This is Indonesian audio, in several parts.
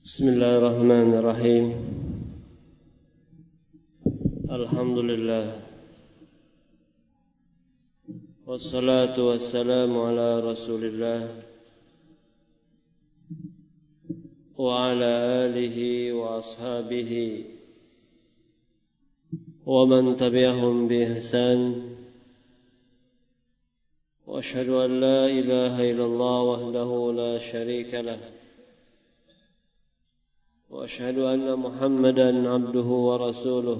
Bismillahirrahmanirrahim. Alhamdulillah. Wassalatu wassalamu ala Rasulillah wa ala alihi wa ashabihi wa man tabi'ahum bi ihsan. Wa asyhadu an la ilaha illallah wahdahu la syarika lah. وأشهد أن محمدا عبده ورسوله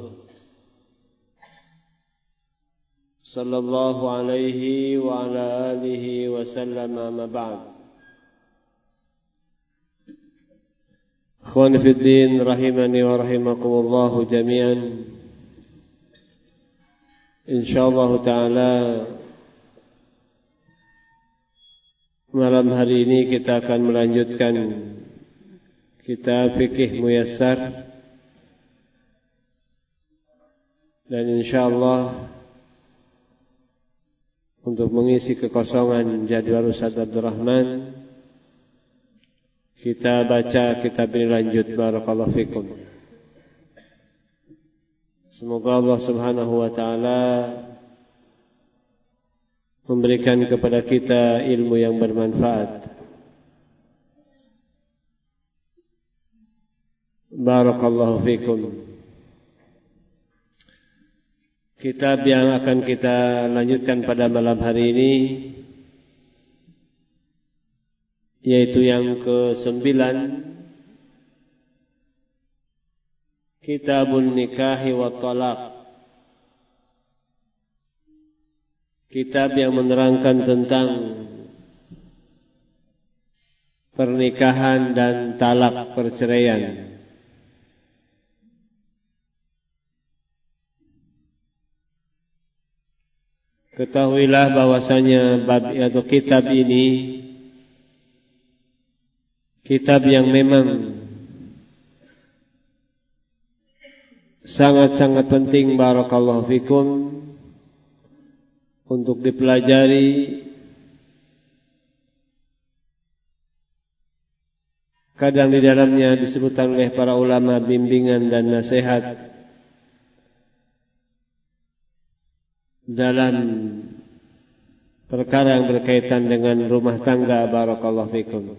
صلى الله عليه وعلى آله وسلم ما بعد. Ikhwani fi din rahimani wa rahimakumullah jami'an. Insyaallah taala malam hari ini kita akan melanjutkan Kitab Fikih Muyassar, dan insyaallah untuk mengisi kekosongan jadwal Ustaz Abdul Rahman, kita baca kitab ini lanjut. Barakallahu fikum. Semoga Allah Subhanahu wa taala memberikan kepada kita ilmu yang bermanfaat. Barakallahu fikum. Kitab yang akan kita lanjutkan pada malam hari ini yaitu yang ke-9, Kitabun Nikahi wa Talaq. Kitab yang menerangkan tentang pernikahan dan talak perceraian. Ketahuilah bahwasanya bab atau kitab ini kitab yang memang sangat-sangat penting, barakallahu fikum, untuk dipelajari. Kadang di dalamnya disebutkan oleh para ulama bimbingan dan nasihat dalam perkara yang berkaitan dengan rumah tangga, barakallahu fikum.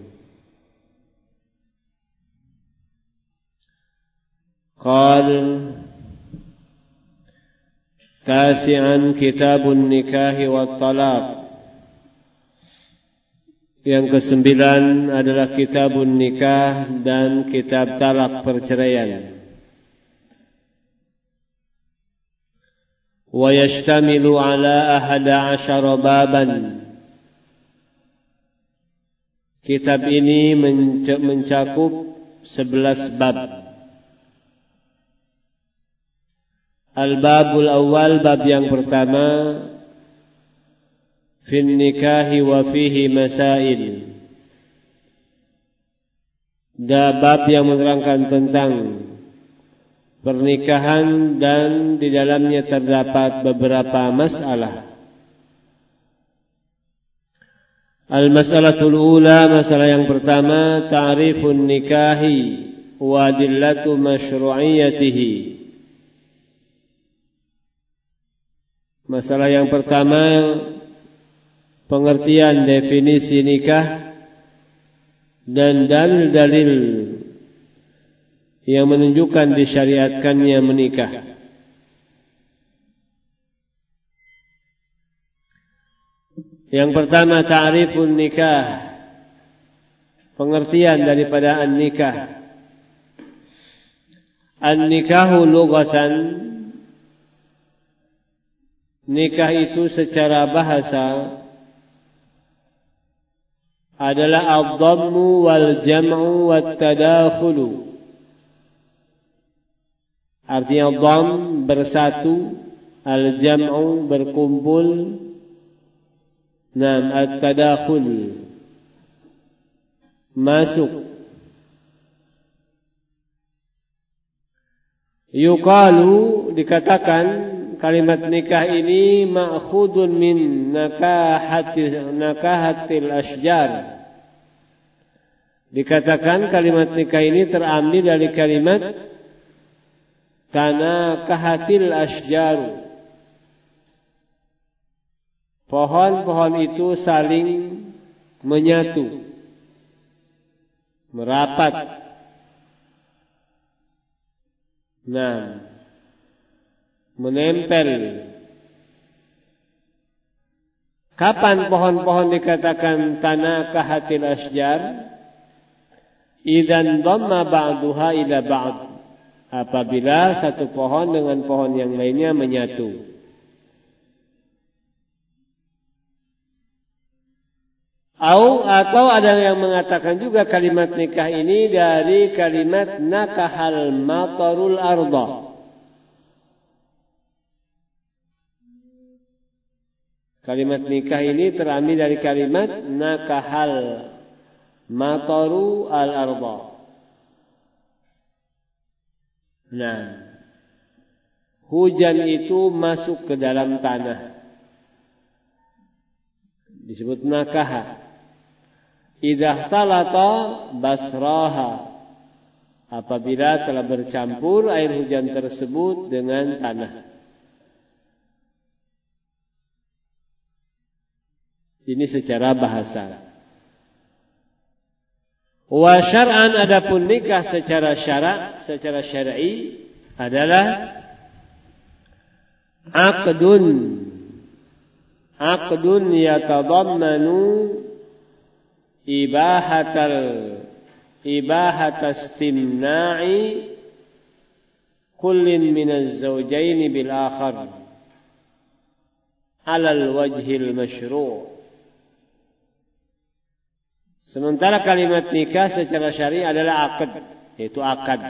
Qal tasi'an Kitabun Nikahi wa Talaq. Yang ke-9 adalah Kitabun Nikah dan Kitab Talak perceraian. Wa yashtamilu ala 11 baban. Kitab ini mencakup 11 bab. Al-babul awal, bab yang pertama, fin nikahi wa fihi masail. Bab yang menerangkan tentang pernikahan dan di dalamnya terdapat beberapa masalah. Al-mas'alatul ula, masalah yang pertama, ta'rifun nikahi wa adillatu masyru'iyyatihi. Masalah yang pertama, pengertian definisi nikah dan dalil-dalil yang menunjukkan disyariatkannya menikah. Yang pertama, ta'rifun nikah, pengertian daripada an-nikah. An-nikahu lughatan, nikah itu secara bahasa adalah ad-dhammu wal jam'u wat tadakhulu. Artinya dham bersatu, al-jam'u berkumpul, dan at-tadakhul masuk. Yuqalu, dikatakan kalimat nikah ini ma'khudun min nakahatil asjar, Dikatakan kalimat nikah ini terambil dari kalimat tanakahatil asjaru. Pohon-pohon itu saling menyatu, merapat. Menempel. Kapan pohon-pohon dikatakan tanakahatil asjar? Idzan dhamma ba'duha ila ba'd. Apabila satu pohon dengan pohon yang lainnya menyatu. Atau ada yang mengatakan juga kalimat nikah ini dari kalimat nakahal matarul arda. Kalimat nikah ini terambil dari kalimat nakahal mataru al arda. Hujan itu masuk ke dalam tanah. Disebut nakaha. Idza talata basraha, apabila telah bercampur air hujan tersebut dengan tanah. Ini secara bahasa. Wa syar'an, adapun nikah secara syar'i adalah aqdun yatadammanu ibahatastimna'i kullin minaz zawjaini bil akhar alal wajhil masyru'. Sementara kalimat nikah secara syar'i adalah akad, yaitu akad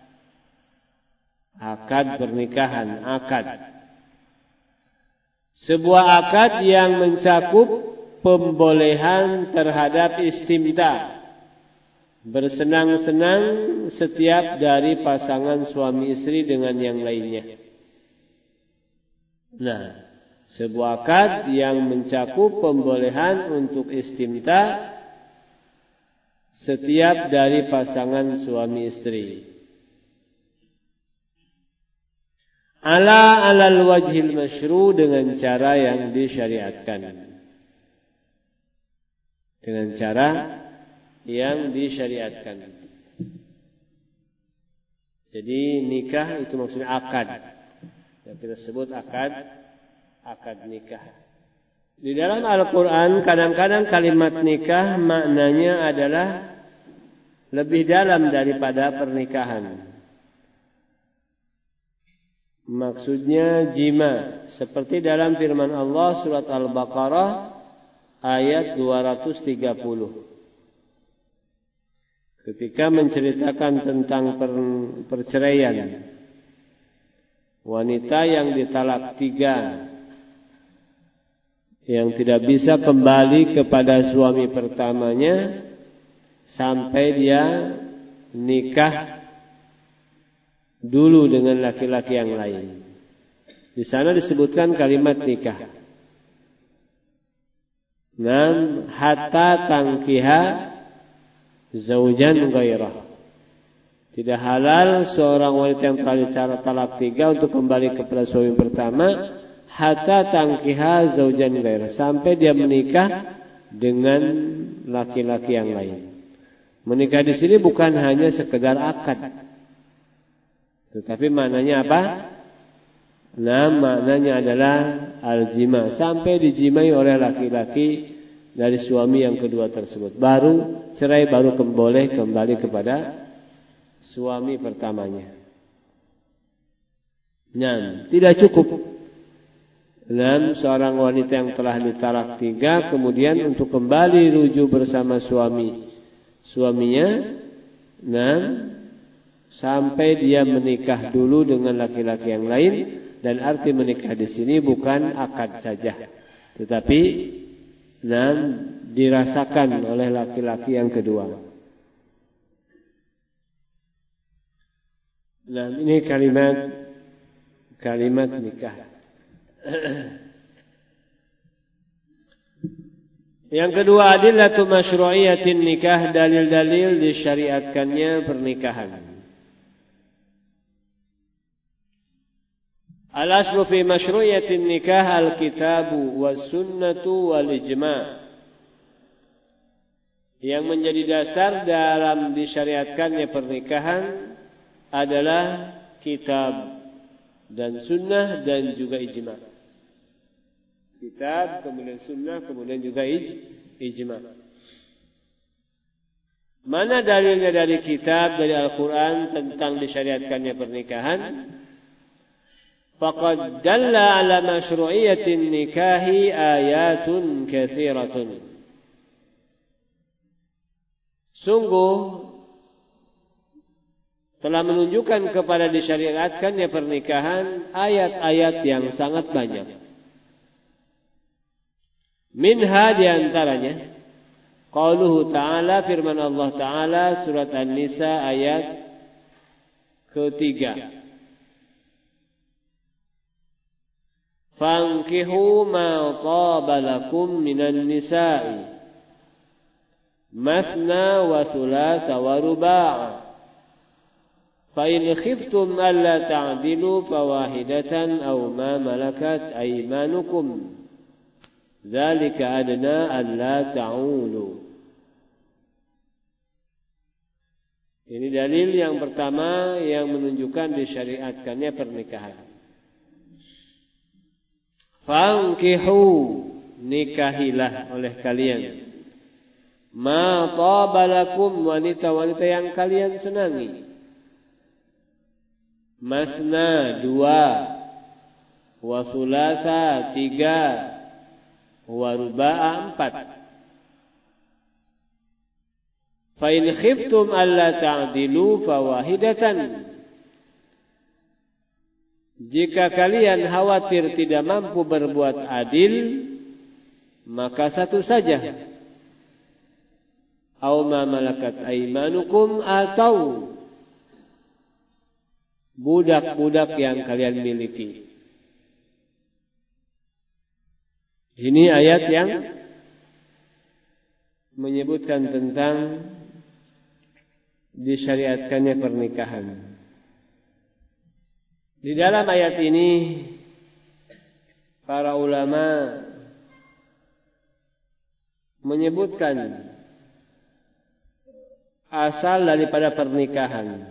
pernikahan, akad. Sebuah akad yang mencakup pembolehan terhadap istimta, bersenang-senang setiap dari pasangan suami istri dengan yang lainnya. Sebuah akad yang mencakup pembolehan untuk istimta setiap dari pasangan suami istri. Alal wajhil masyru', dengan cara yang disyariatkan. Dengan cara yang disyariatkan. Jadi nikah itu maksudnya akad. Yang kita sebut akad nikah. Di dalam Al-Quran kadang-kadang kalimat nikah maknanya adalah lebih dalam daripada pernikahan. Maksudnya jima. Seperti dalam firman Allah surat Al-Baqarah ayat 230. Ketika menceritakan tentang perceraian wanita yang ditalak 3, yang tidak bisa kembali kepada suami pertamanya sampai dia nikah dulu dengan laki-laki yang lain. Di sana disebutkan kalimat nikah. Hatta tangkiha zaujan ghairah. Tidak halal seorang wanita yang telah talak 3 untuk kembali kepada suami pertama. Hatta tangkiha zaujan ghairah, sampai dia menikah dengan laki-laki yang lain. Menikah di sini bukan hanya sekedar akad, tetapi maknanya apa? Maknanya adalah al-jima, sampai dijimai oleh laki-laki dari suami yang kedua tersebut. Baru cerai, baru boleh kembali kepada suami pertamanya. Tidak cukup seorang wanita yang telah ditalak 3 kemudian untuk kembali rujuk bersama suaminya, sampai dia menikah dulu dengan laki-laki yang lain. Dan arti menikah di sini bukan akad saja, tetapi dirasakan oleh laki-laki yang kedua. Ini kalimat nikah. Yang kedua, adillatu masyru'iyatin nikah, dalil-dalil disyariatkannya pernikahan. Al-aslu fi masyru'iyatin nikah al-kitabu was-sunnatu wal-ijma'. Yang menjadi dasar dalam disyariatkannya pernikahan adalah kitab dan sunnah dan juga ijma'. Kitab, kemudian sunnah, kemudian juga ijma'. Mana dalilnya dari kitab, dari Al-Quran tentang disyariatkannya pernikahan? Faqad dalla ala masyru'iyatin nikahi ayatun katsiratun. Sungguh telah menunjukkan kepada disyariatkannya pernikahan ayat-ayat yang sangat banyak. Minha diantaranya qauluhu ta'ala, firman Allah Ta'ala surat An-Nisa ayat ketiga. Fankihu ma taba lakum minan nisa'i masna wa thulatha wa ruba'. Fa in khiftum alla ta'dilu fawahidatan aw ma malakat aymanukum dzalika adna alla ta'ulu. Ini dalil yang pertama yang menunjukkan disyariatkannya pernikahan. Fankihu, nikahilah oleh kalian. Ma taba lakum, wanita-wanita yang kalian senangi. Masna, 2. Wa thulatha, 3. Wa ruba'a, 4. Fa in khiftum alla ta'dilu fawahidatan. Jika kalian khawatir tidak mampu berbuat adil, maka satu saja. Aw ma malakat aymanukum, atau budak-budak yang kalian miliki. Ini ayat yang menyebutkan tentang disyariatkannya pernikahan. Di dalam ayat ini para ulama menyebutkan asal daripada pernikahan.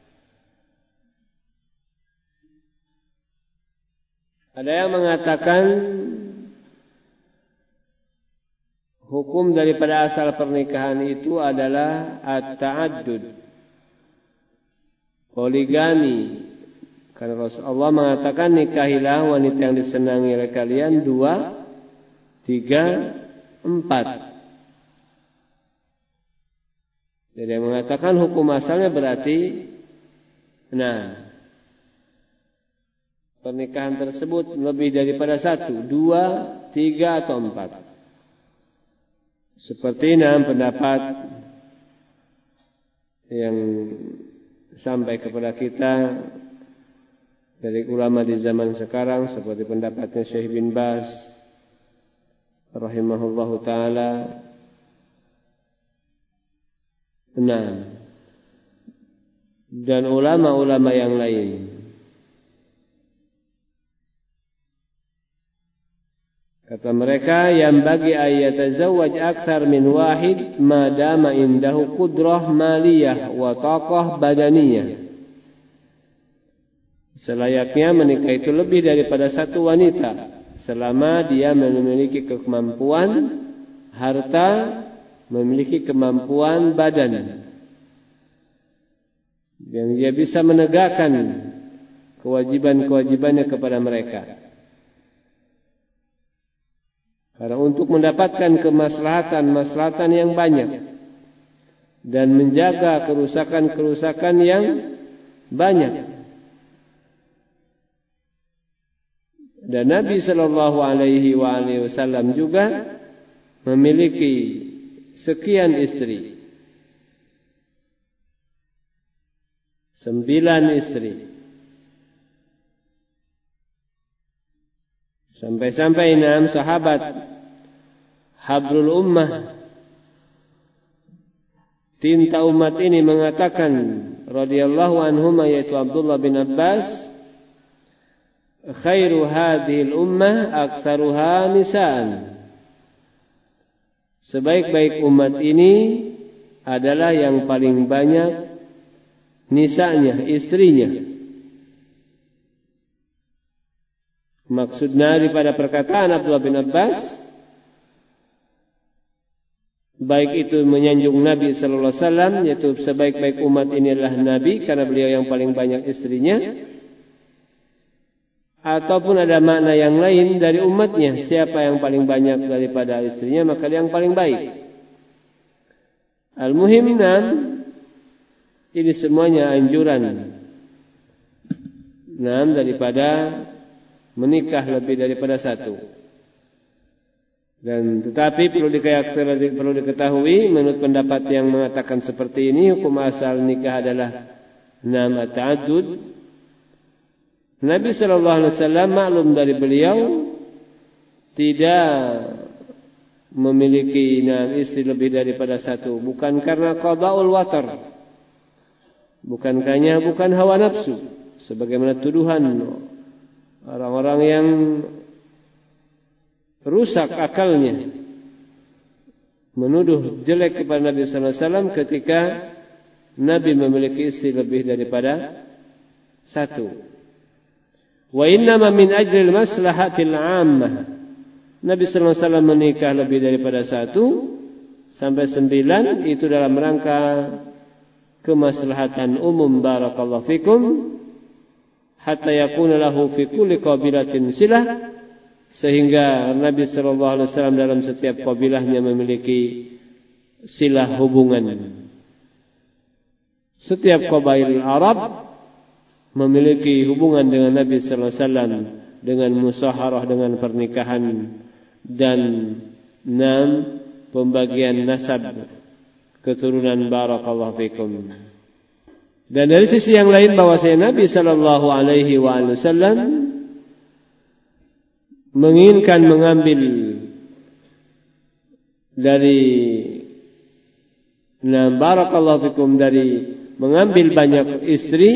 Ada yang mengatakan hukum daripada asal pernikahan itu adalah at-ta'addud, poligami. Karena Rasulullah mengatakan nikahilah wanita yang disenangi oleh kalian 2, 3, 4. Jadi yang mengatakan hukum asalnya berarti pernikahan tersebut lebih daripada 1, 2, 3 atau 4. Seperti pendapat yang sampai kepada kita dari ulama di zaman sekarang, seperti pendapatnya Syekh bin Baz rahimahullahu ta'ala. Dan ulama-ulama yang lain. Kata mereka, yang bagi ayatazawwaj aktsar min wahid madama indahu qudrah maliyah wa taqah badaniyah. Selayaknya menikah itu lebih daripada 1 wanita selama dia memiliki kemampuan harta, memiliki kemampuan badan, yang dia bisa menegakkan kewajiban-kewajibannya kepada mereka. Karena untuk mendapatkan kemaslahatan yang banyak dan menjaga kerusakan-kerusakan yang banyak. Dan Nabi Shallallahu Alaihi Wasallam juga memiliki sekian istri, 9 istri. Sampai-sampai 6 sahabat habrul ummah, tinta umat ini, mengatakan radhiyallahu anhuma, yaitu Abdullah bin Abbas, khairu hadhil ummah aktsaruha nisaan. Sebaik-baik umat ini adalah yang paling banyak nisanya, istrinya. Maksudnya daripada perkataan Abdullah bin Abbas, baik itu menyanjung Nabi sallallahu alaihi wasallam, yaitu sebaik-baik umat ini adalah Nabi karena beliau yang paling banyak istrinya, ataupun ada makna yang lain dari umatnya, siapa yang paling banyak daripada istrinya maka dia yang paling baik. Al-muhim, ini semuanya anjuran daripada menikah lebih daripada satu. Dan tetapi perlu diketahui, menurut pendapat yang mengatakan seperti ini, hukum asal nikah adalah ta'addud. Nabi sallallahu alaihi wasallam, maklum dari beliau, tidak memiliki istri lebih daripada satu, bukan karena qada'ul watar, bukan hawa nafsu, sebagaimana tuduhan orang-orang yang rusak akalnya menuduh jelek kepada Nabi sallallahu alaihi wasallam ketika Nabi memiliki istri lebih daripada satu. Wa innama min ajlil maslahatil 'ammah. Nabi sallallahu alaihi wasallam menikah lebih daripada satu sampai 9 itu dalam rangka kemaslahatan umum, barakallahu fikum, hatta yakuna lahu fi kulli qabilatin silah, sehingga Nabi sallallahu alaihi wasallam dalam setiap kabilahnya memiliki silah hubungan. Setiap kabilah Arab memiliki hubungan dengan Nabi sallallahu alaihi wasallam dengan musaharah, dengan pernikahan dan pembagian nasab keturunan, barakallahu fikum. Dan dari sisi yang lain bahwasanya Nabi sallallahu alaihi wasallam menginginkan mengambil dari barakallahu fikum, dari mengambil banyak istri.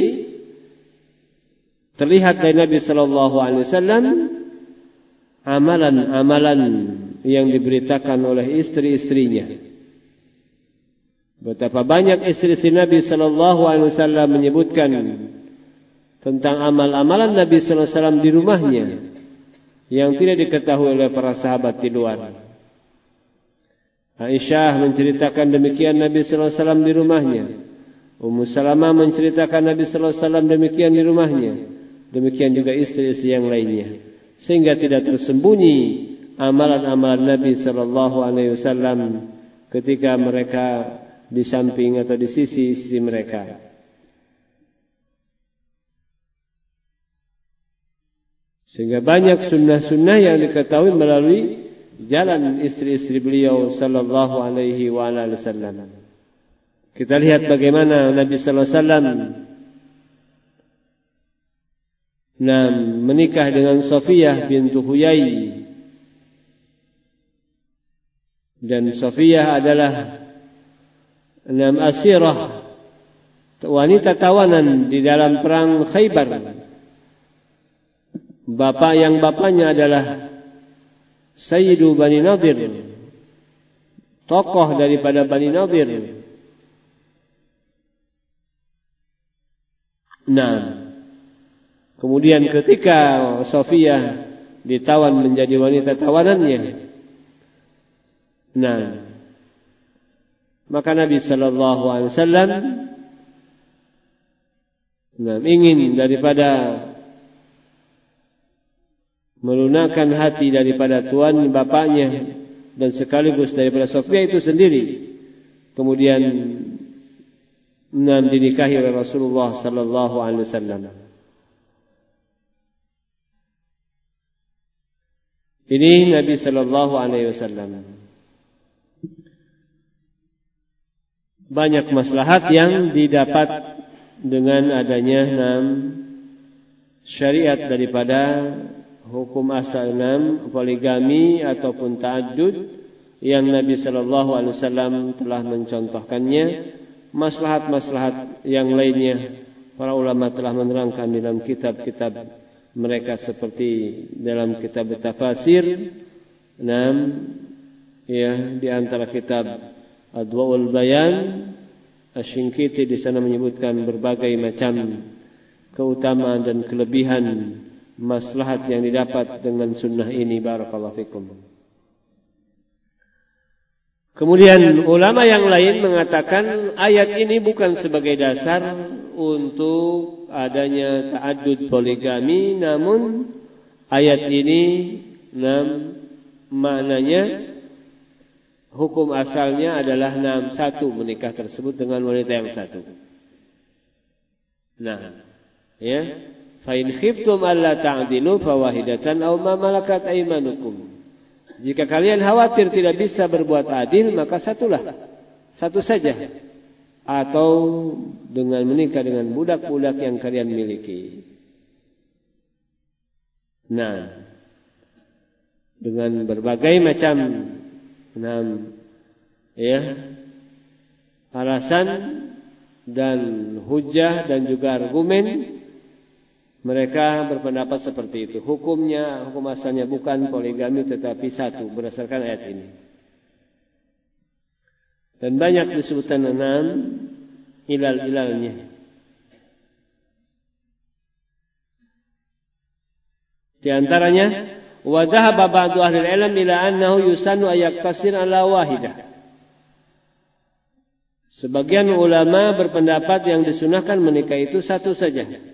Terlihat dari Nabi sallallahu alaihi wasallam amalan-amalan yang diberitakan oleh istri-istrinya. Betapa banyak istri-istri Nabi sallallahu alaihi wasallam menyebutkan tentang amal-amalan Nabi sallallahu alaihi wasallam di rumahnya yang tidak diketahui oleh para sahabat di luar. Aisyah menceritakan demikian Nabi sallallahu alaihi wasallam di rumahnya. Ummu Salamah menceritakan Nabi sallallahu alaihi wasallam demikian di rumahnya. Demikian juga istri-istri yang lainnya. Sehingga tidak tersembunyi amalan-amalan Nabi sallallahu alaihi wasallam ketika mereka di samping atau di sisi mereka. Sehingga banyak sunnah-sunnah yang diketahui melalui jalan istri-istri beliau sallallahu alaihi wasallam. Kita lihat bagaimana Nabi sallallahu alaihi wasallam menikah dengan Safiyah bintu Huyai. Dan Safiyah adalah asirah, wanita tawanan di dalam perang Khaybar. Bapaknya adalah Sayyidu Bani Nadir, tokoh daripada Bani Nadir. Kemudian ketika Safiyah ditawan menjadi wanita tawanannya, maka Nabi sallallahu alaihi wasallam ingin daripada melunakkan hati daripada tuan bapaknya dan sekaligus daripada Safiyah itu sendiri, kemudian dinikahi oleh Rasulullah sallallahu alaihi wasallam. Ini Nabi sallallahu alaihi wasallam. Banyak maslahat yang didapat dengan adanya syariat daripada hukum asal poligami ataupun ta'addud yang Nabi sallallahu alaihi wasallam telah mencontohkannya. Maslahat-maslahat yang lainnya para ulama telah menerangkan dalam kitab-kitab mereka seperti dalam kitab tafsir. Di antara kitab Adwaul Bayan, Asy-Syinkiti di sana menyebutkan berbagai macam keutamaan dan kelebihan maslahat yang didapat dengan sunnah ini. Barakallahu fikum. Kemudian ulama yang lain mengatakan ayat ini bukan sebagai dasar untuk adanya ta'addud poligami, namun ayat ini maknanya hukum asalnya adalah satu menikah tersebut dengan wanita yang satu. Fa in khiftum alla ta'dilu fawahidatan aw ma malakat aymanukum. Jika kalian khawatir tidak bisa berbuat adil, maka satu saja, atau dengan menikah dengan budak-budak yang kalian miliki. Dengan berbagai macam alasan dan hujah dan juga argumen, mereka berpendapat seperti itu. Hukum asalnya bukan poligami tetapi satu berdasarkan ayat ini. Dan banyak disebutkan ilal-ilalnya. Di antaranya, wa dhahaba ba'du ahli al-ilm ila annahu yusannu ayaqtasir ala wahidah. Sebagian ulama berpendapat yang disunahkan menikah itu satu saja.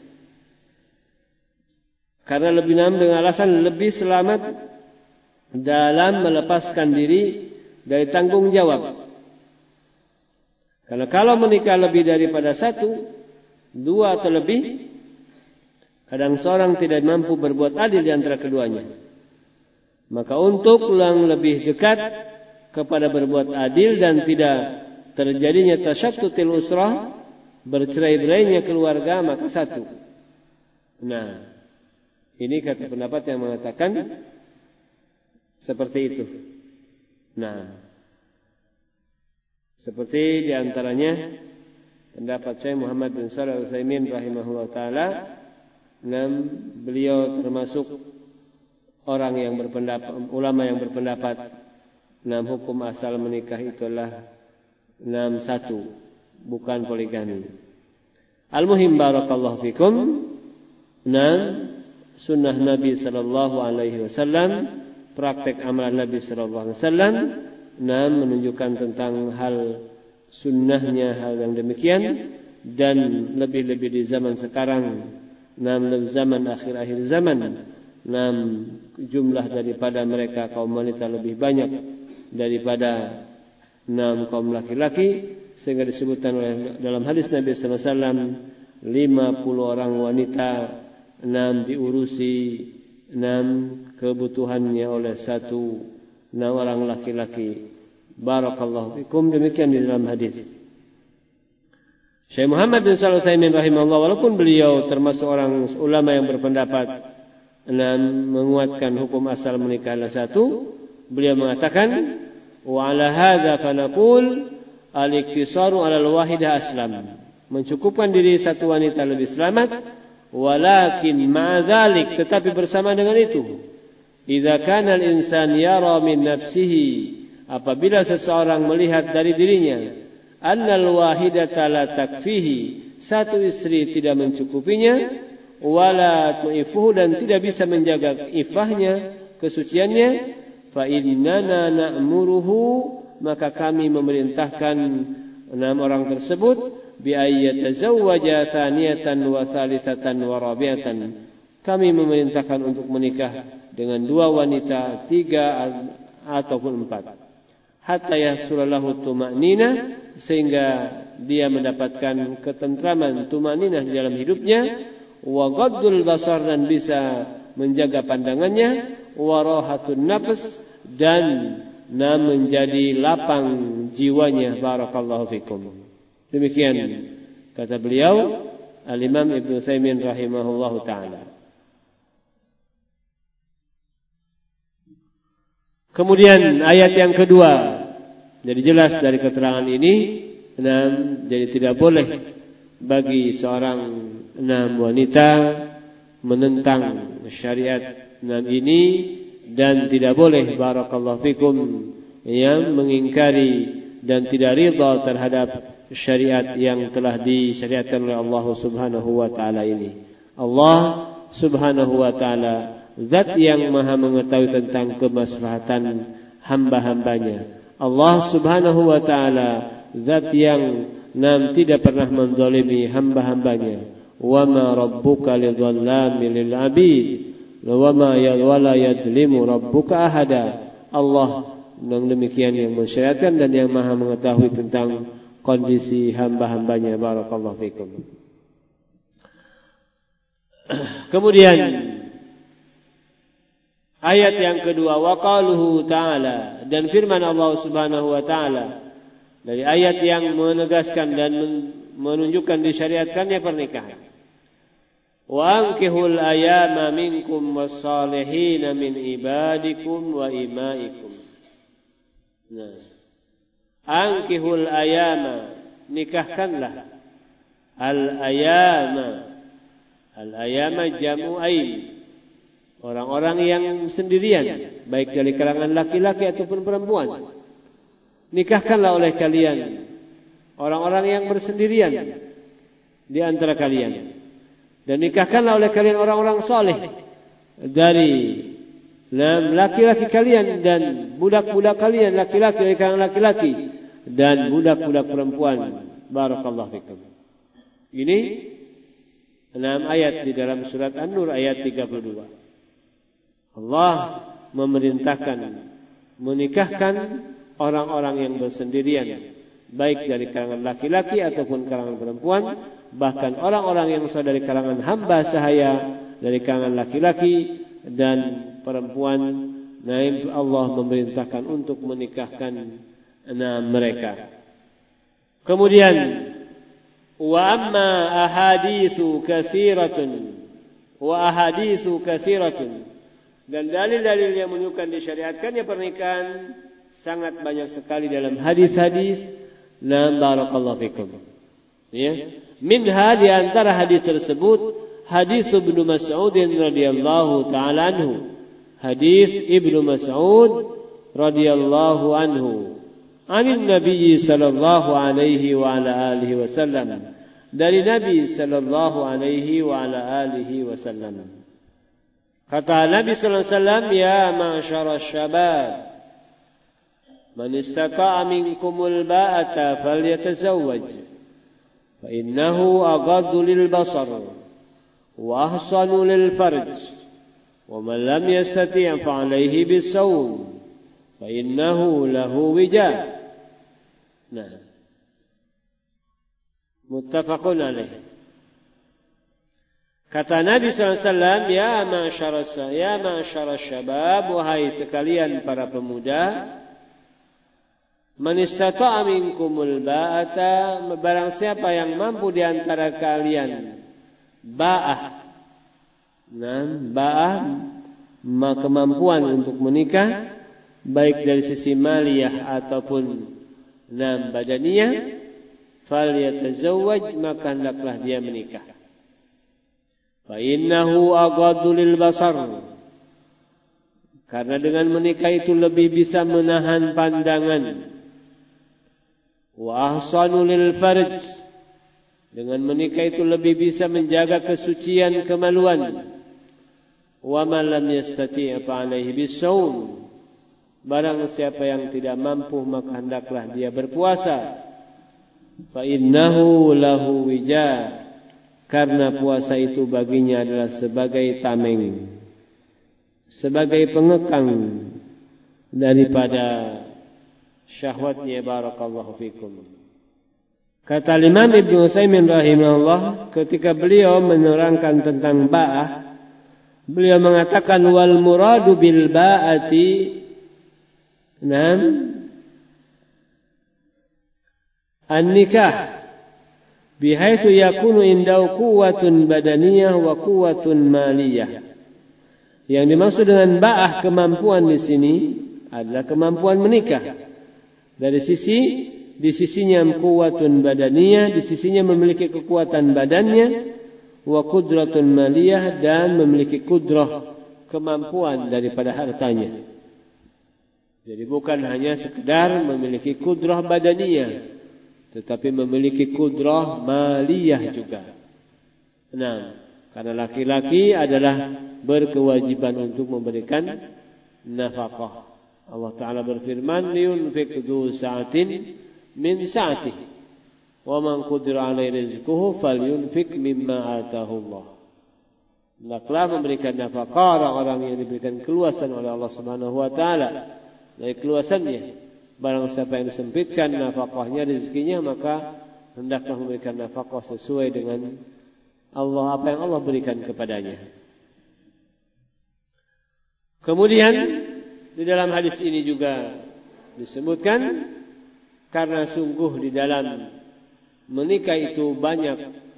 Karena dengan alasan lebih selamat dalam melepaskan diri dari tanggung jawab. Karena kalau menikah lebih daripada satu, dua atau lebih, kadang seorang tidak mampu berbuat adil di antara keduanya. Maka untuk yang lebih dekat kepada berbuat adil dan tidak terjadinya tasyattutil usrah, bercerai-berainya keluarga, maka satu. Ini kata pendapat yang mengatakan seperti itu. Seperti diantaranya pendapat Syekh Muhammad bin Shalih Al-Utsaimin rahimahullah taala, beliau termasuk orang yang berpendapat, ulama yang berpendapat hukum asal menikah itulah satu, bukan poligami. Al-muhim barakallahu fikum, sunnah Nabi sallallahu alaihi wasallam, praktek amalan Nabi sallallahu alaihi wasallam menunjukkan tentang hal sunnahnya hal yang demikian, dan lebih-lebih di zaman sekarang, zaman akhir-akhir zaman, jumlah daripada mereka kaum wanita lebih banyak daripada kaum laki-laki, sehingga disebutkan dalam hadis Nabi sallallahu alaihi wasallam 50 orang wanita diurusi kebutuhannya oleh satu orang laki-laki. Barakallahu fikum. Demikian di dalam hadis. Syekh Muhammad bin Shalih Al-Utsaimin rahimahullah, walaupun beliau termasuk orang ulama yang berpendapat menguatkan hukum asal menikah adalah satu, beliau mengatakan, wa ala hadza fanaqul al-iktisaru 'ala al-wahidah aslam. Mencukupkan diri satu wanita lebih selamat. Walakin ma'adzalik, tetapi bersama dengan itu, idza kana al-insan yara min nafsihi, apabila seseorang melihat dari dirinya, annal wahidata la takfihi, satu istri tidak mencukupinya, wala tu'ifuhu, dan tidak bisa menjaga ifahnya, kesuciannya, fa innana na'muruhu, maka kami memerintahkan 6 orang tersebut bi ayyatazawwaja thaniyatan wa thalithatan wa rabi'atan, kami memerintahkan untuk menikah dengan 2 wanita, 3 ataupun 4, hatta yahsulalahu tuma'nina, sehingga dia mendapatkan ketentraman tumaninah di dalam hidupnya, wa ghaddul basar, dan bisa menjaga pandangannya, wa rahatun nafs, dan menjadi lapang jiwanya. Barakallahu fikum. Demikian kata beliau Al-Imam Ibnu Utsaimin rahimahullahu taala. Kemudian ayat yang kedua, jadi jelas dari keterangan ini, jadi tidak boleh bagi seorang wanita menentang syariat ini, dan tidak boleh barakallahu fikum yang mengingkari dan tidak ridha terhadap syariat yang telah disyariatkan oleh Allah Subhanahu wa taala ini. Allah Subhanahu wa taala zat yang maha mengetahui tentang kemaslahatan hamba-hambanya. Allah Subhanahu wa taala zat yang tidak pernah menzalimi hamba-hambanya. Wa ma rabbuka lidzallamin lil 'abid wa ma yadhlimu rabbuka ahada. Allah yang demikian yang mensyariatkan dan yang maha mengetahui tentang kondisi hamba-hambanya. Barakallahu fikum. Kemudian ayat yang kedua, wa qaluhu ta'ala, dan firman Allah Subhanahu wa taala dari ayat yang menegaskan dan menunjukkan disyariatkannya pernikahan. Wa ankihul ayama minkum was-salihin min ibadikum wa imaikum. Nah, ankihul ayama, nikahkanlah al-ayama. Al-ayama jamu ain, orang-orang yang sendirian, baik dari kalangan laki-laki ataupun perempuan. Nikahkanlah oleh kalian orang-orang yang bersendirian di antara kalian, dan nikahkanlah oleh kalian orang-orang saleh dari laki-laki kalian dan budak-budak kalian, laki-laki dari kalangan laki-laki dan budak-budak perempuan. Barakallahu fikum. Ini 6 ayat di dalam surat An-Nur ayat 32. Allah memerintahkan menikahkan orang-orang yang bersendirian, baik dari kalangan laki-laki ataupun kalangan perempuan, bahkan orang-orang yang dari kalangan hamba sahaya dari kalangan laki-laki dan perempuan. Allah memerintahkan untuk menikahkan mereka. Kemudian wa amma ahaditsu katsiratun, dan dalil-dalil yang menunjukkan disyariatkannya pernikahan sangat banyak sekali dalam hadis-hadis. Barakallahu fikum. Ya, minha, di antara hadis tersebut hadis Ibnu Mas'ud radhiyallahu taala anhu. Hadis Ibnu Mas'ud radhiyallahu anhu, anin Nabi sallallahu alaihi wa ala alihi wasallam, dari Nabi sallallahu alaihi wa ala alihi wasallam. Kata Nabi sallallahu alaihi wasallam, ya ma'syara syabab, man istata'a minkumul ba'ata falyatazawwaj, fa innahu aghaddu lil basar wa ahsanu lil farj, wa man lam yastati' fa alayhi bis-sawm fa innahu lahu wija. Nah, muttafaqun alaih. Kata Nabi SAW, ya ma'syara syabab, wahai sekalian para pemuda, man istata'a minkumul ba'ata, barang siapa yang mampu di antara kalian ba'ah, kemampuan untuk menikah, baik dari sisi maliyah ataupun badaniyah, falyatazawwaj, maka hendaklah dia menikah. Fa innahu aghaddu lil basar, karena dengan menikah itu lebih bisa menahan pandangan. Wa ahsanu lil farj, dengan menikah itu lebih bisa menjaga kesucian kemaluan. Wa man lam yastati' fa alaihi bis-shaum, barang siapa yang tidak mampu maka hendaklah dia berpuasa. Fa innahu lahu wija, karena puasa itu baginya adalah sebagai tameng, sebagai pengekang daripada syahwatnya. Barakallahu fikum. Kata Imam Ibnu Utsaimin rahimahullah, ketika beliau menerangkan tentang ba'ah, beliau mengatakan wal muradu bil ba'ati an-nikah bihaitsu yakunu indahu quwwatun badaniyah wa quwwatun maliyah. Yang dimaksud dengan ba'ah kemampuan di sini adalah kemampuan menikah. Dari di sisinya quwwatun badaniyah, di sisinya memiliki kekuatan badannya, wa qudratun maliyah, dan memiliki kudrah, kemampuan daripada hartanya. Jadi bukan hanya sekedar memiliki kudrah badaniyah, tetapi memiliki kudrah maliyah juga. Nah, karena laki-laki adalah berkewajiban untuk memberikan nafkah. Allah Ta'ala berfirman, liyunfiq dzu sa'atin min sa'atihi, wa man qudira 'alaihi rizquhu falyunfiq mimma ataahu Allah. Hendaklah memberikan nafkah orang-orang yang diberikan keluasan oleh Allah Subhanahu wa taala. Dari keluasannya, barang siapa yang disempitkan nafkahnya, rezekinya, maka hendaklah memberikan nafkah sesuai dengan Allah, apa yang Allah berikan kepadanya. Kemudian di dalam hadis ini juga disebutkan, karena sungguh di dalam menikah itu banyak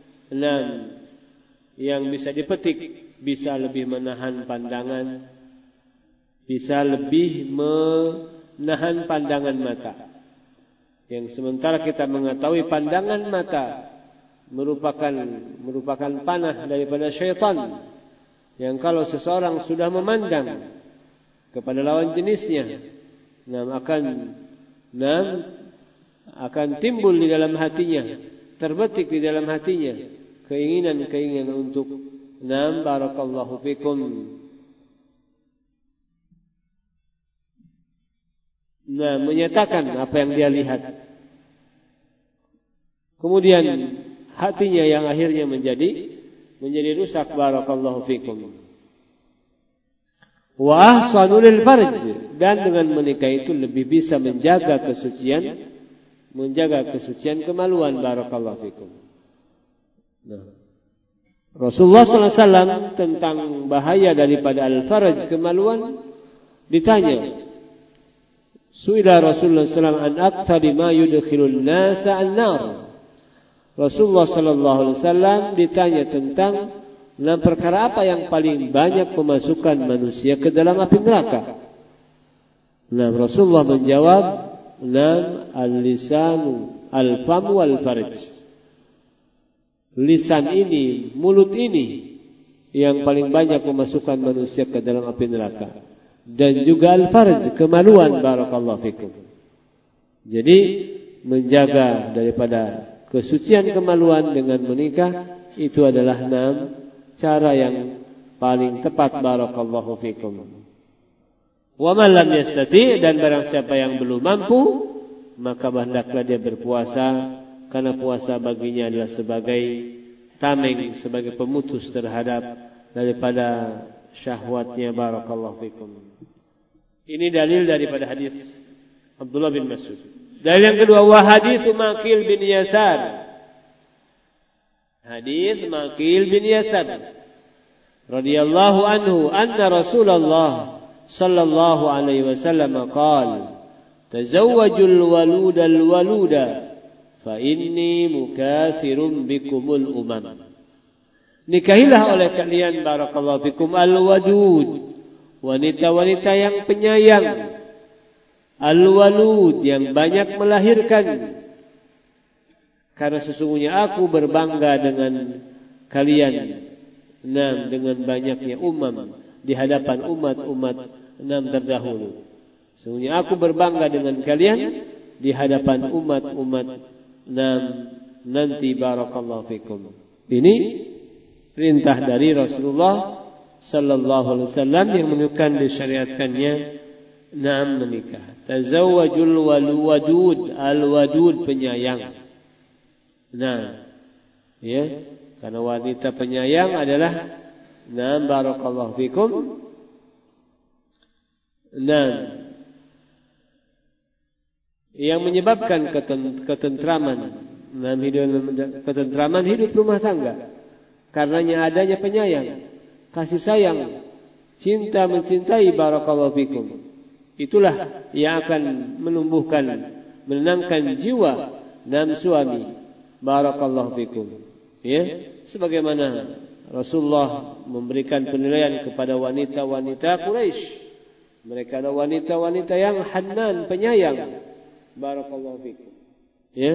yang bisa dipetik, bisa lebih menahan pandangan, bisa lebih menahan pandangan mata. Yang sementara kita mengetahui pandangan mata merupakan panah daripada syaitan, yang kalau seseorang sudah memandang kepada lawan jenisnya, akan timbul di dalam hatinya, terbetik di dalam hatinya keinginan untuk barakallahu fikum, menyatakan apa yang dia lihat. Kemudian hatinya yang akhirnya menjadi rusak, barakallahu fikum. Wa ahsanul farj, dan dengan menikah itu lebih bisa menjaga kesucian kemaluan, barakallahu fikum. Rasulullah SAW tentang bahaya daripada al-farj, kemaluan, ditanya, su'ila Rasulullah SAW an aktsari ma yudkhilun nasa an-nar. Rasulullah SAW ditanya tentang perkara apa yang paling banyak memasukkan manusia ke dalam api neraka. Rasulullah menjawab, al-lisanu al-fam wal farj. Lisan ini, mulut ini yang paling banyak memasukkan manusia ke dalam api neraka, dan juga al-farj, kemaluan, barakallahu fikum. Jadi menjaga daripada kesucian kemaluan dengan menikah itu adalah cara yang paling tepat, barakallahu fikum. Wa man lam yastati, dan barang siapa yang belum mampu, maka hendaklah dia berpuasa, karena puasa baginya adalah sebagai tameng, sebagai pemutus terhadap daripada syahwatnya, barakallahu fikum. Ini dalil daripada hadis Abdullah bin Mas'ud. Dalil yang kedua, wa hadis Maqil bin Yasar. Hadis Maqil bin Yasar radhiyallahu anhu, anna Rasulullah sallallahu alaihi wasallam qala, tazawwajul waludal waluda fa inni mukatsirun bikumul umam. Nikahilah oleh kalian, barakallahu fikum, al-wadud, wanita-wanita yang penyayang, al-walud, yang banyak melahirkan. Karena sesungguhnya aku berbangga dengan kalian, dengan banyaknya umam di hadapan umat-umat terdahulu. Sesungguhnya aku berbangga dengan kalian di hadapan umat-umat nanti, barakallahu fikum. Ini perintah dari Rasulullah sallallahu alaihi wasallam yang menunjukkan disyariatkannya menikah. Tazawwajul wadud, al-wadud, penyayang. Karena wanita penyayang adalah barakallahu fikum, yang menyebabkan ketentraman hidup rumah tangga. Karenanya adanya penyayang, kasih sayang, cinta mencintai, barakallahu fikum. Itulah yang akan menenangkan jiwa suami, barakallahu fikum. Sebagaimana Rasulullah memberikan penilaian kepada wanita-wanita Quraisy, Mereka adalah wanita-wanita yang hanan, penyayang. Barakallahu fikum. Ya.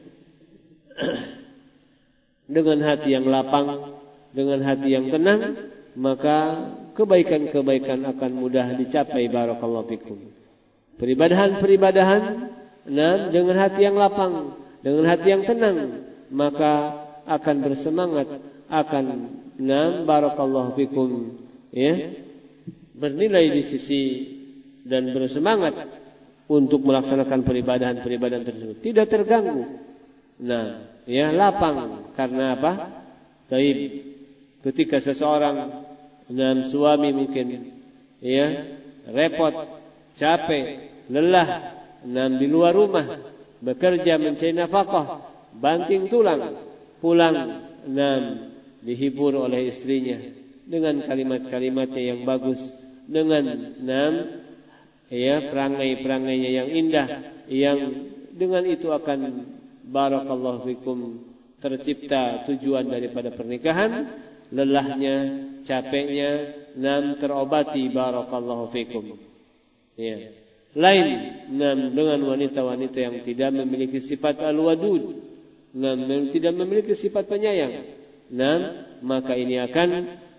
Dengan hati yang lapang, dengan hati yang tenang, maka kebaikan-kebaikan akan mudah dicapai. Barakallahu fikum. Peribadahan-peribadahan dengan hati yang lapang, dengan hati yang tenang, maka akan bersemangat, akan barakallahu fikum, ya, bernilai di sisi dan bersemangat untuk melaksanakan peribadahan-peribadahan tersebut, tidak terganggu. Ya, lapang. Karena apa? Taib. Ketika seseorang suami mungkin ya repot, capek, lelah, di luar rumah bekerja mencari nafkah, banting tulang, pulang dihibur oleh istrinya dengan kalimat-kalimatnya yang bagus, dengan perangai-perangainya yang indah, yang dengan itu akan barakallahu fikum tercipta tujuan daripada pernikahan, lelahnya, capeknya terobati. Barakallahu fikum. Ya. Lain dengan wanita-wanita yang tidak memiliki sifat al-wadud, tidak memiliki sifat penyayang, maka ini akan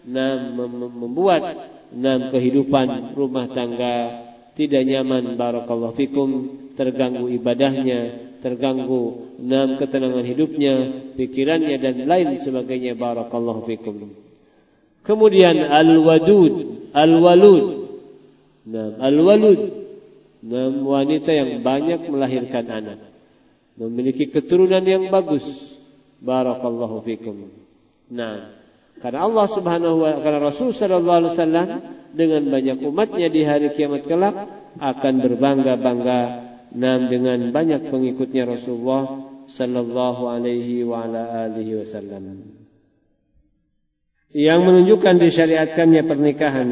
membuat kehidupan rumah tangga tidak nyaman. Barakallahu fikum, terganggu ibadahnya, terganggu ketenangan hidupnya, pikirannya dan lain sebagainya. Barakallahu fikum. Kemudian al-wadud, al-walud. Al-walud, wanita yang banyak melahirkan anak, memiliki keturunan yang bagus. Barakallahu fikum. Karena Allah Subhanahu wa taala, Rasul sallallahu alaihi wasallam dengan banyak umatnya di hari kiamat kelak akan berbangga-bangga dengan banyak pengikutnya Rasulullah sallallahu alaihi wa ala alihi wasallam, yang menunjukkan disyariatkannya pernikahan.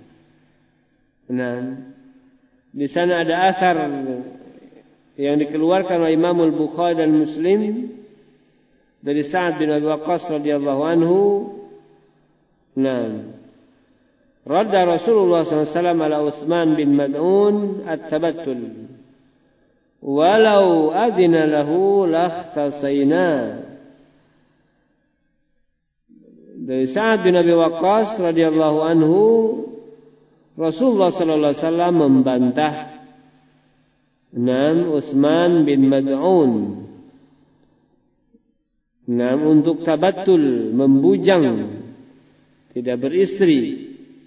Di sana ada asar yang dikeluarkan oleh Imam Al-Bukhari dan Muslim dari Sa'ad bin Abi Waqqas radhiyallahu anhu. Radda Rasulullah SAW ala Utsman bin Mad'un at-tabattul walau adina lahu lakhtasayna. Dari Sa'ad bin Abi Waqqas radhiyallahu anhu, Rasulullah sallallahu alaihi wasallam membantah Utsman bin Mad'un untuk tabattul, membujang, tidak beristri.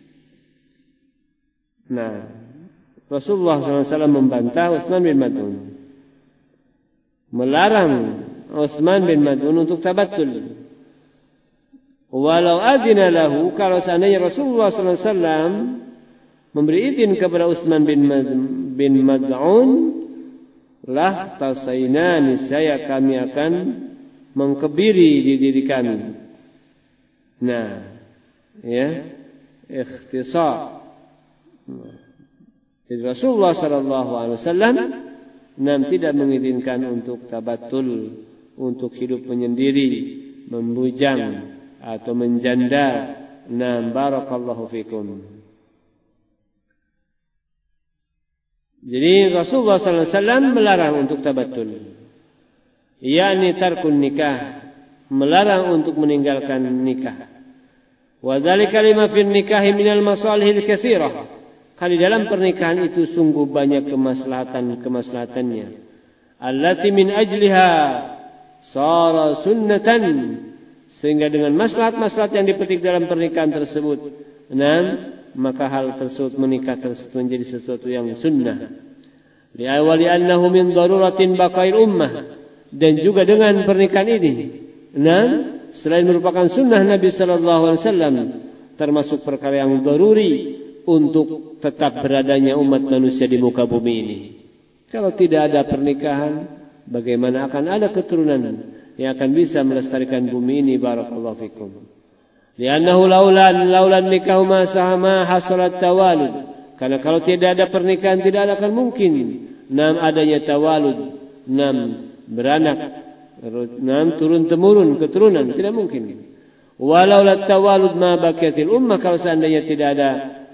Rasulullah SAW membantah Utsman bin Mad'un, melarang Utsman bin Mad'un untuk tabattul. Walau adina lahu, kalau seandainya Rasulullah SAW memberi izin kepada Utsman bin Mad'un, lah tasaina, niscaya kami akan mengkebiri di diri kami. Ikhtisar. Jadi Rasulullah sallallahu alaihi wasallam tidak mengizinkan untuk tabattul, untuk hidup menyendiri, membujang atau menjanda. Barakallahu fikum. Jadi Rasulullah sallallahu alaihi wasallam melarang untuk tabattul, yakni tarkun nikah, melarang untuk meninggalkan nikah. Wa dzalika lima fil nikahi minal masalihil katsirah. Kali dalam pernikahan itu sungguh banyak kemaslahatan-kemaslahatannya. Allati min ajliha sara sunnatan, sehingga dengan maslahat-maslahat yang dipetik dalam pernikahan tersebut, maka hal tersebut, menikah tersebut menjadi sesuatu yang sunnah. Li'awali annahu min daruratin baqail ummah, dan juga dengan pernikahan ini, selain merupakan sunnah Nabi sallallahu alaihi wasallam, termasuk perkara yang daruri untuk tetap beradanya umat manusia di muka bumi ini. Kalau tidak ada pernikahan, bagaimana akan ada keturunan yang akan bisa melestarikan bumi ini? Barakallahu fikum. Li'annahu laulan nikahu ma sahama hasalat tawalud. Karena kalau tidak ada pernikahan, tidak akan mungkin adanya tawalud, beranak, turun temurun keturunan, tidak mungkin. Walau la tawalud ma baqiyatil ummah, kalau seandainya tidak ada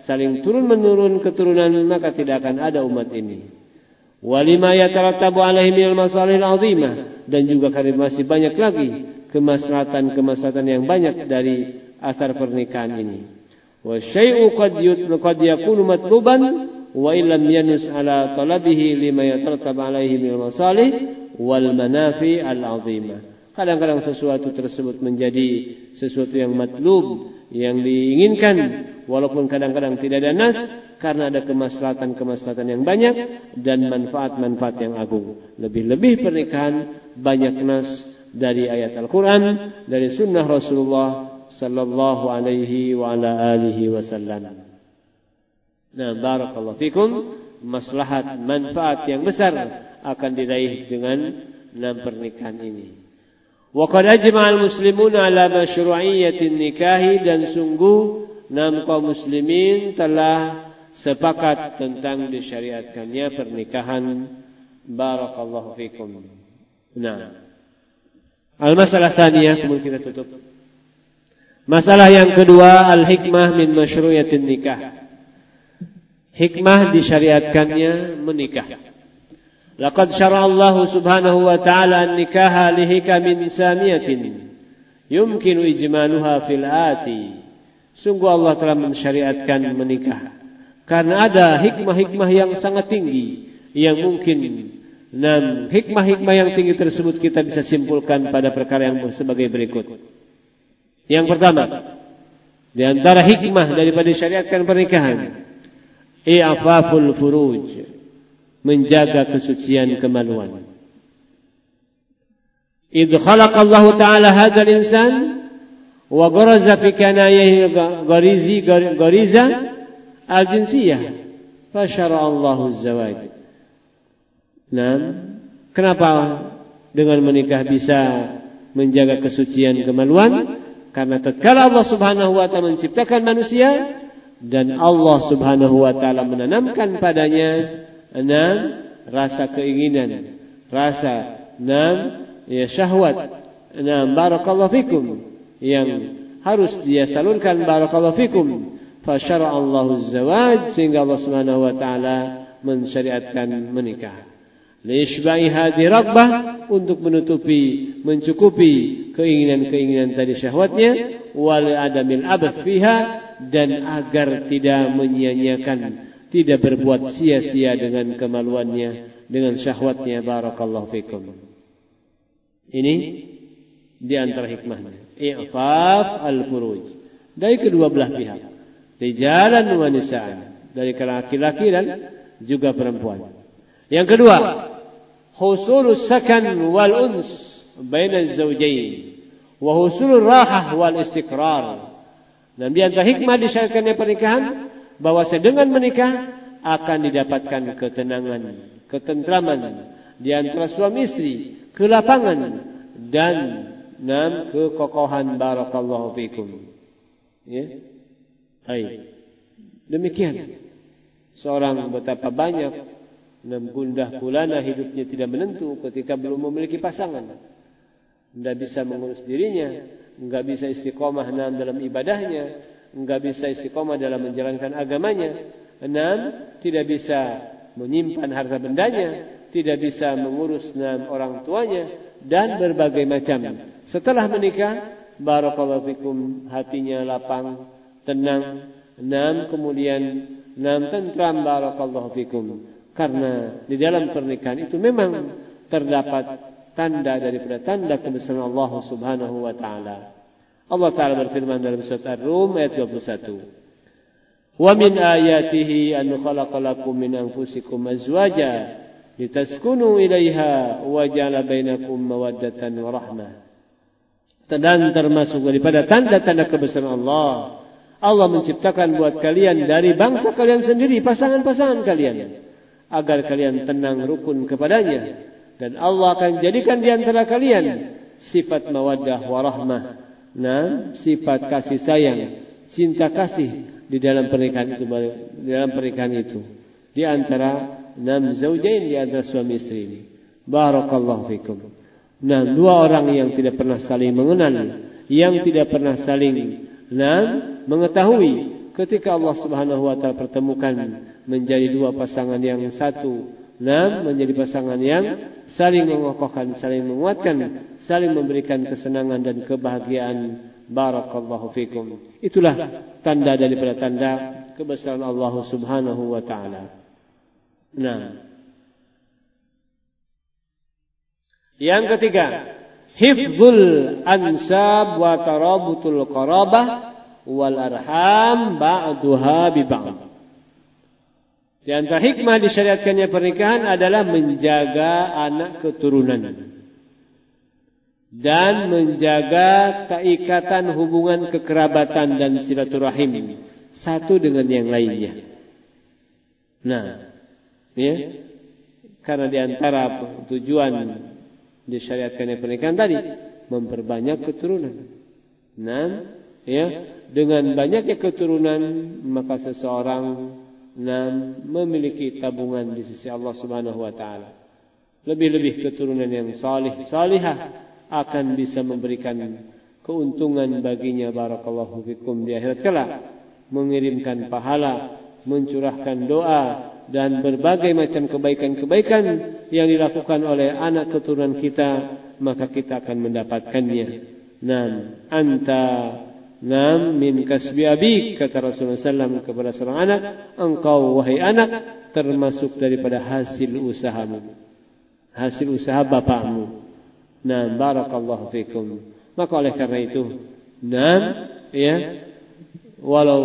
saling turun menurun keturunan, maka tidak akan ada umat ini. Walima yatarattabu alaihi minal masalihil azimah, dan juga karena masih banyak lagi kemaslahatan yang banyak dari athar pernikahan ini. Wa syai'u qad yakunu matluban wa illam yanus ala talabihi lima yatarattabu alaihi minal masalih wal manafi al azimah. Kadang-kadang sesuatu tersebut menjadi sesuatu yang matlub, yang diinginkan, walaupun kadang-kadang tidak ada nas, karena ada kemaslahatan yang banyak dan manfaat-manfaat yang agung. Lebih-lebih pernikahan banyak nas dari ayat Al-Quran, dari sunnah Rasulullah sallallahu alaihi wa ala alihi wasallam. Nah, barakallahu fikum, maslahat manfaat yang besar akan diraih dengan pernikahan ini. Wa qad ajma'al muslimuna ala masyru'iyyatin nikahi, dan sungguh kaum muslimin telah sepakat tentang disyariatkannya pernikahan. Barakallahu fikum. Nah, al-masalah tsaniyah, kemudian kita tutup. Masalah yang kedua, al-hikmah min masyru'iyyatin nikah. Hikmah disyariatkannya menikah. Laqad syara'a Allah subhanahu wa ta'ala an-nikaha lihikamin samiyatin yumkinu ijmaluha fil ati. Sungguh Allah telah mensyariatkan menikah karena ada hikmah-hikmah yang sangat tinggi, yang mungkin hikmah-hikmah yang tinggi tersebut kita bisa simpulkan pada perkara yang sebagai berikut. Yang pertama, di antara hikmah daripada syariatkan pernikahan, i'faful furuj, menjaga kesucian kemaluan. Idh khalaqallahu ta'ala hadzal insan wa gharaza fi kanayihi ghariza al-jinsiyah fa syara'allahu az-zawaj. Nah, kenapa dengan menikah bisa menjaga kesucian kemaluan? Karena tatkala Allah Subhanahu wa ta'ala menciptakan manusia dan Allah Subhanahu wa ta'ala menanamkan padanya rasa keinginan, rasa syahwat, barakallahu fikum, yang harus dia salurkan, barakallahu fikum, fa syara'allahu az-zawaj, sehingga Allah Subhanahu wa taala mensyariatkan menikah. Lishba'i hadhihi raghbah, untuk mencukupi keinginan-keinginan tadi syahwatnya, wal adamil abath fiha, dan agar tidak menyia-nyiakan, tidak berbuat sia-sia dengan kemaluannya, dengan syahwatnya. Barakallahu fikum. Ini di antara hikmahnya, i'faf al-furuj, dari kedua belah pihak, rijalan wa nisaan, dari laki-laki dan juga perempuan. Yang kedua, husulus sakan wal uns baina az-zawjayn wa husulur rahah wal istiqrar. Dan di antara hikmah disyariatkannya pernikahan, bahwa dengan menikah akan didapatkan ketenangan, ketentraman di antara suami istri, kelapangan dan kekokohan. Barakallahu fikum. Ya. Baik. Demikian. Seorang betapa banyak gundah gulana hidupnya tidak menentu ketika belum memiliki pasangan. Tidak bisa mengurus dirinya, enggak bisa istiqomah dalam ibadahnya, enggak bisa istiqomah dalam menjalankan agamanya, tidak bisa menyimpan harta bendanya, tidak bisa mengurus orang tuanya, dan berbagai macam. Setelah menikah, barakallahu fikum, hatinya lapang, tenang, kemudian tentram, barakallahu fikum. Karena di dalam pernikahan itu memang terdapat tanda daripada tanda kebesaran Allah Subhanahu wa taala. Allah Ta'ala berfirman dalam surat Ar-Rum ayat 21. Wa min ayatihi an khalaqa lakum min anfusikum azwaja litaskunu ilaiha wa ja'ala bainakum mawaddatan wa rahmah. Dan termasuk daripada tanda-tanda kebesaran Allah, Allah menciptakan buat kalian dari bangsa kalian sendiri pasangan-pasangan kalian, agar kalian tenang rukun kepadanya, dan Allah akan jadikan di antara kalian sifat mawaddah wa rahmah. Sifat kasih sayang, cinta kasih di dalam pernikahan itu, di antara zaujain, di antara suami istri ini. Barakallahu fikum. Dua orang yang tidak pernah saling mengenal, yang tidak pernah saling mengetahui, ketika Allah Subhanahu wa taala pertemukan menjadi dua pasangan yang satu, menjadi pasangan yang saling mengokohkan, saling menguatkan, saling memberikan kesenangan dan kebahagiaan. Barakallahu fikum. Itulah tanda daripada tanda kebesaran Allah Subhanahu wa taala. Yang ketiga, hifdzul ansab wa tarabutul qarabah wal arham ba'duha bi ba'd. Di antara hikmah disyariatkannya pernikahan adalah menjaga anak keturunan dan menjaga keikatan hubungan kekerabatan dan silaturahim satu dengan yang lainnya. Karena di antara tujuan disyariatkannya pernikahan tadi memperbanyak keturunan. Dengan banyaknya keturunan maka seseorang memiliki tabungan di sisi Allah Subhanahu wa taala. Lebih-lebih keturunan yang salihah akan bisa memberikan keuntungan baginya. Barakallahu fikum di akhirat kelak, mengirimkan pahala, mencurahkan doa dan berbagai macam kebaikan-kebaikan yang dilakukan oleh anak keturunan kita, maka kita akan mendapatkannya. Anta min kasbi abik, kata Rasulullah SAW kepada seorang anak, engkau wahai anak termasuk daripada hasil usahamu, hasil usaha bapakmu. Barakallahu fikum. Maka oleh karena itu, walau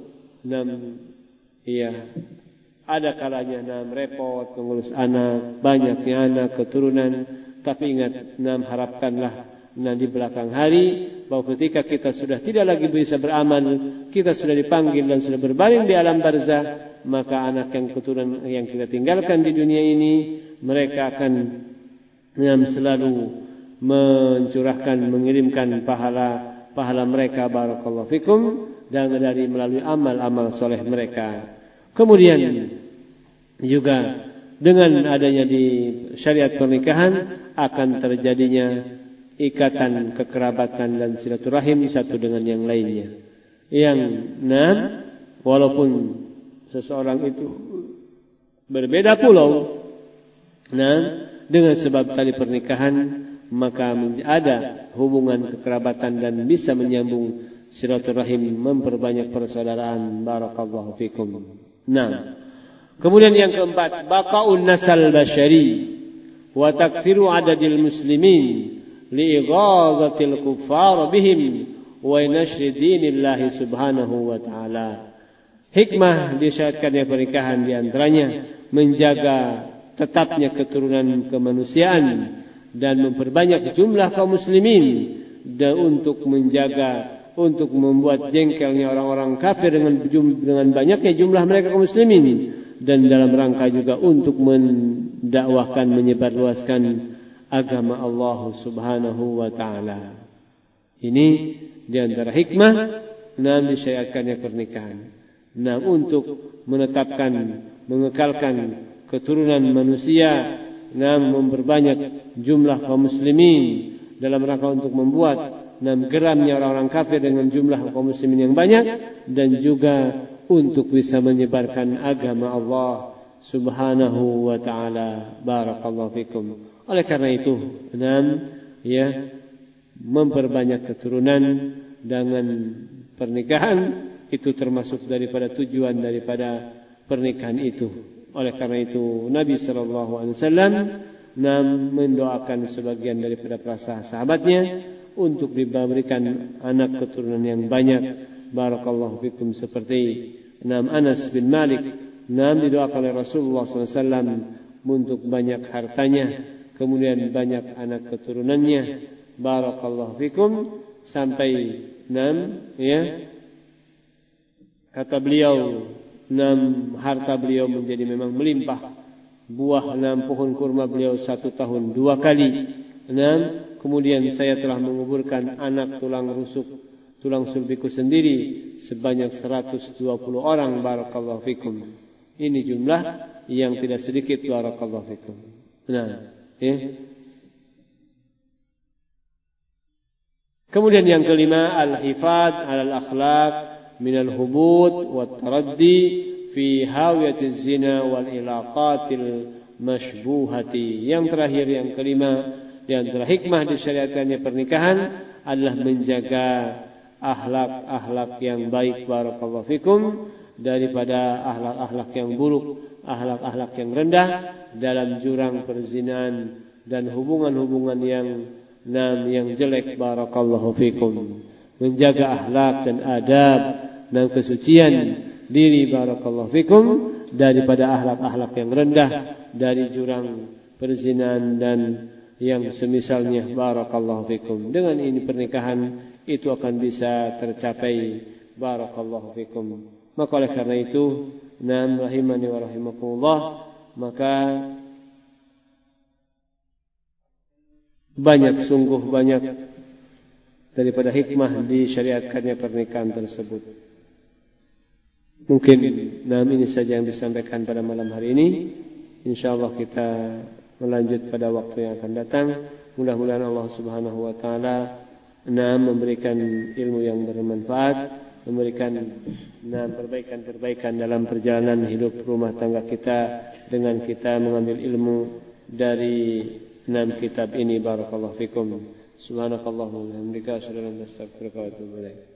ada kalanya repot mengurus anak, banyaknya anak keturunan, tapi ingat, harapkanlah di belakang hari bahwa ketika kita sudah tidak lagi bisa beramal, kita sudah dipanggil dan sudah berbaring di alam barzah, maka anak yang keturunan yang kita tinggalkan di dunia ini, mereka akan selalu mencurahkan, mengirimkan pahala mereka. Barakallahu fikum. Dan dari melalui amal-amal soleh mereka. Kemudian juga dengan adanya di syariat pernikahan akan terjadinya ikatan kekerabatan dan silaturahim satu dengan yang lainnya. Yang walaupun seseorang itu berbeda pulau, dengan sebab tali pernikahan, maka ada hubungan kekerabatan dan bisa menyambung silaturahim, memperbanyak persaudaraan. Barakallahu fikum. Kemudian yang keempat, baqaun nasal basyari wa taksiru adadil muslimin li'ighazatil kuffar bihim wa nashri dinillahi subhanahu wa ta'ala. Hikmah disyariatkannya pernikahan di antaranya menjaga tetapnya keturunan kemanusiaan dan memperbanyak jumlah kaum muslimin, dan untuk membuat jengkelnya orang-orang kafir dengan banyaknya jumlah mereka kaum muslimin, dan dalam rangka juga untuk mendakwahkan, menyebarluaskan agama Allah Subhanahu wa taala. Ini di antara hikmah disyariatkannya pernikahan. Untuk menetapkan, mengekalkan keturunan manusia, memperbanyak jumlah kaum muslimin dalam rangka untuk membuat geramnya orang-orang kafir dengan jumlah kaum muslimin yang banyak, dan juga untuk bisa menyebarkan agama Allah Subhanahu wa taala. Barakallahu fikum. Oleh karena itu, memperbanyak keturunan dengan pernikahan itu termasuk daripada tujuan daripada pernikahan itu. Oleh karena itu Nabi sallallahu alaihi wasallam mendoakan sebagian daripada para sahabatnya untuk diberikan anak keturunan yang banyak. Barakallahu fikum. Seperti Anas bin Malik didoakan oleh Rasulullah SAW untuk banyak hartanya, kemudian banyak anak keturunannya. Barakallahu fikum. Sampai kata beliau, harta beliau menjadi memang melimpah. Buah pohon kurma beliau 1 tahun 2 kali. Kemudian saya telah menguburkan anak tulang sulbiku sendiri sebanyak 120 orang. Barakallahu fikum. Ini jumlah yang tidak sedikit. Barakallahu fikum. Kemudian yang kelima, al-hifadz 'alal akhlaq minal hubut wat taraddi fi hawiyatiz zina wal ilaqatil masybuhati. Yang terakhir, yang kelima, di antara hikmah disyariatkannya pernikahan adalah menjaga akhlak-akhlak yang baik, barakallahu fikum, daripada akhlak-akhlak yang buruk, akhlak-akhlak yang rendah dalam jurang perzinahan dan hubungan-hubungan yang jelek, barakallahu fikum. Menjaga akhlak dan adab dan kesucian diri, barakallahu fikum, daripada akhlak-akhlak yang rendah dari jurang perzinahan dan yang semisalnya, barakallahu fikum. Dengan ini pernikahan itu akan bisa tercapai, barakallahu fikum. Maka oleh karena itu, rahimani wa rahimakumullah, maka sungguh banyak daripada hikmah disyariatkannya pernikahan tersebut. Mungkin ini saja yang disampaikan pada malam hari ini. InsyaAllah kita melanjut pada waktu yang akan datang. Mudah-mudahan Allah Subhanahu wa taala memberikan ilmu yang bermanfaat, memberikan perbaikan-perbaikan dalam perjalanan hidup rumah tangga kita dengan kita mengambil ilmu dari 6 kitab ini, barakallahu fikum. Subhanakallahumma wa bihamdika asyhadu an la ilaha illa anta astaghfiruka wa atubu ilaik.